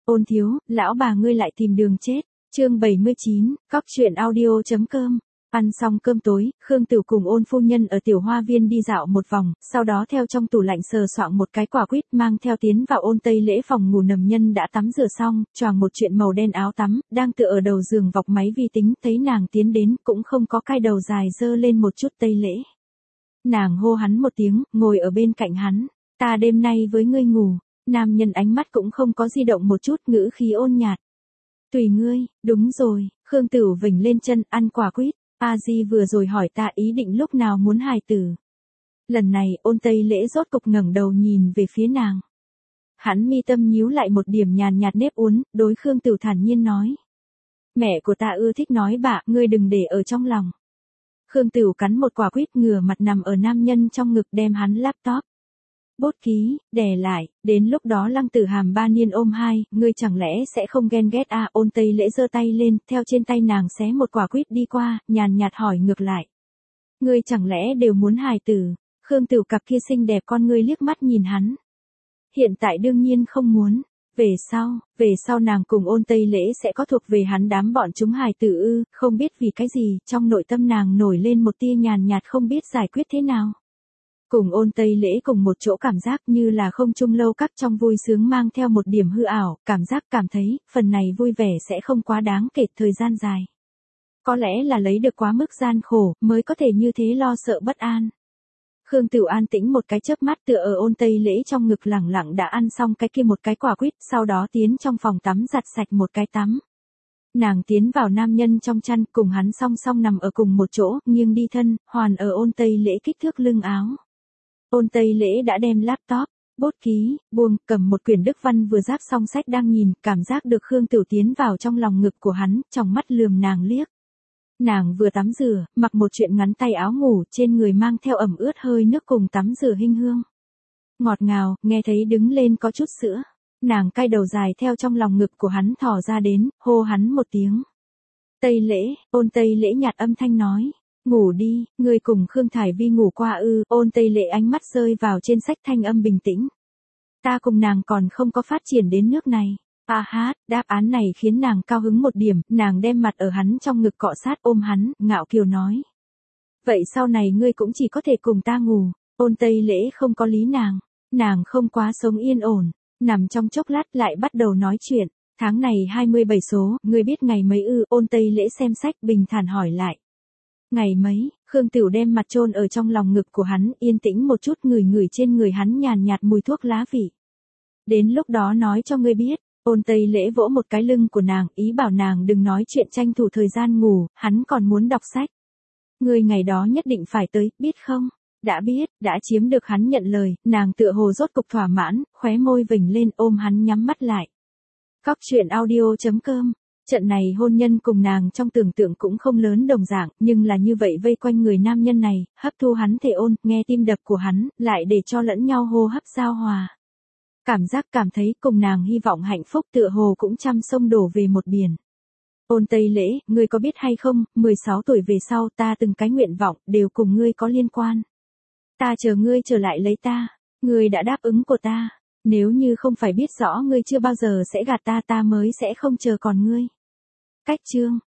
Ôn thiếu, lão bà ngươi lại tìm đường chết. Chương 79, cóc.audio.com. Ăn xong cơm tối, Khương Tửu cùng Ôn phu nhân ở tiểu hoa viên đi dạo một vòng, sau đó theo trong tủ lạnh sờ soạng một cái quả quýt mang theo tiến vào Ôn Tây Lễ phòng ngủ. Nầm Nhân đã tắm rửa xong, choàng một chuyện màu đen áo tắm, đang tựa ở đầu giường vọc máy vi tính, thấy nàng tiến đến, cũng không có cai đầu dài dơ lên một chút. Tây Lễ. Nàng hô hắn một tiếng, ngồi ở bên cạnh hắn. Ta đêm nay với ngươi ngủ. Nam nhân ánh mắt cũng không có di động một chút, ngữ khí ôn nhạt. Tùy ngươi. Đúng rồi. Khương Tửu vểnh lên chân, ăn quả quýt. A Di vừa rồi hỏi ta ý định lúc nào muốn hài tử. Lần này Ôn Tây Lễ rốt cục ngẩng đầu nhìn về phía nàng. Hắn mi tâm nhíu lại một điểm nhàn nhạt nếp uốn, đối Khương Tửu thản nhiên nói. Mẹ của ta ưa thích nói bạ, ngươi đừng để ở trong lòng. Khương Tửu cắn một quả quýt, ngửa mặt nằm ở nam nhân trong ngực, đem hắn laptop, bút ký, đè lại. Đến lúc đó Lăng Tử Hàm ba niên ôm hai, ngươi chẳng lẽ sẽ không ghen ghét à? Ôn Tây Lễ giơ tay lên, theo trên tay nàng xé một quả quýt đi qua, nhàn nhạt hỏi ngược lại. Ngươi chẳng lẽ đều muốn hài tử? Khương Tửu cặp kia xinh đẹp con ngươi liếc mắt nhìn hắn. Hiện tại đương nhiên không muốn. Về sau nàng cùng Ôn Tây Lễ sẽ có thuộc về hắn đám bọn chúng hài tử ư? Không biết vì cái gì, trong nội tâm nàng nổi lên một tia nhàn nhạt không biết giải quyết thế nào. Cùng Ôn Tây Lễ cùng một chỗ cảm giác như là không chung lâu các, trong vui sướng mang theo một điểm hư ảo, cảm thấy, phần này vui vẻ sẽ không quá đáng kể thời gian dài. Có lẽ là lấy được quá mức gian khổ, mới có thể như thế lo sợ bất an. Khương Tửu an tĩnh một cái chớp mắt, tựa ở Ôn Tây Lễ trong ngực lẳng lặng đã ăn xong cái kia một cái quả quýt, sau đó tiến trong phòng tắm giặt sạch một cái tắm. Nàng tiến vào nam nhân trong chăn, cùng hắn song song nằm ở cùng một chỗ, nghiêng đi thân, hoàn ở Ôn Tây Lễ kích thước lưng áo. Ôn Tây Lễ đã đem laptop, bút ký, buông, cầm một quyển đức văn vừa ráp xong sách đang nhìn, cảm giác được Khương Tửu tiến vào trong lòng ngực của hắn, trong mắt lườm nàng liếc. Nàng vừa tắm rửa, mặc một chuyện ngắn tay áo ngủ, trên người mang theo ẩm ướt hơi nước cùng tắm rửa hinh hương. Ngọt ngào, nghe thấy đứng lên có chút sữa. Nàng cai đầu dài theo trong lòng ngực của hắn thò ra đến, hô hắn một tiếng. Tây Lễ. Ôn Tây Lễ nhạt âm thanh nói. Ngủ đi, ngươi cùng Khương Thải Vi ngủ qua ư? Ôn Tây Lễ ánh mắt rơi vào trên sách, thanh âm bình tĩnh. Ta cùng nàng còn không có phát triển đến nước này. Đáp án này khiến nàng cao hứng một điểm, nàng đem mặt ở hắn trong ngực cọ sát, ôm hắn, ngạo kiều nói. Vậy sau này ngươi cũng chỉ có thể cùng ta ngủ. Ôn Tây Lễ không có lý nàng không quá sống yên ổn, nằm trong chốc lát lại bắt đầu nói chuyện. Tháng này 27 số, ngươi biết ngày mấy ư? Ôn Tây Lễ xem sách bình thản hỏi lại. Ngày mấy? Khương Tửu đem mặt chôn ở trong lòng ngực của hắn, yên tĩnh một chút, ngửi trên người hắn nhàn nhạt mùi thuốc lá vị. Đến lúc đó nói cho ngươi biết. Ôn Tây Lễ vỗ một cái lưng của nàng, ý bảo nàng đừng nói chuyện, tranh thủ thời gian ngủ, hắn còn muốn đọc sách. Ngươi ngày đó nhất định phải tới, biết không? Đã biết. Đã chiếm được hắn nhận lời, nàng tựa hồ rốt cục thỏa mãn, khóe môi vểnh lên, ôm hắn nhắm mắt lại. Cóc.audio.com. Trận này hôn nhân cùng nàng trong tưởng tượng cũng không lớn đồng dạng, nhưng là như vậy vây quanh người nam nhân này, hấp thu hắn thể ôn, nghe tim đập của hắn, lại để cho lẫn nhau hô hấp giao hòa. Cảm thấy cùng nàng hy vọng hạnh phúc tựa hồ cũng trăm sông đổ về một biển. Ôn Tây Lễ, ngươi có biết hay không, 16 tuổi về sau ta từng cái nguyện vọng, đều cùng ngươi có liên quan. Ta chờ ngươi trở lại lấy ta. Ngươi đã đáp ứng của ta. Nếu như không phải biết rõ ngươi chưa bao giờ sẽ gạt ta, ta mới sẽ không chờ còn ngươi. Cách chương.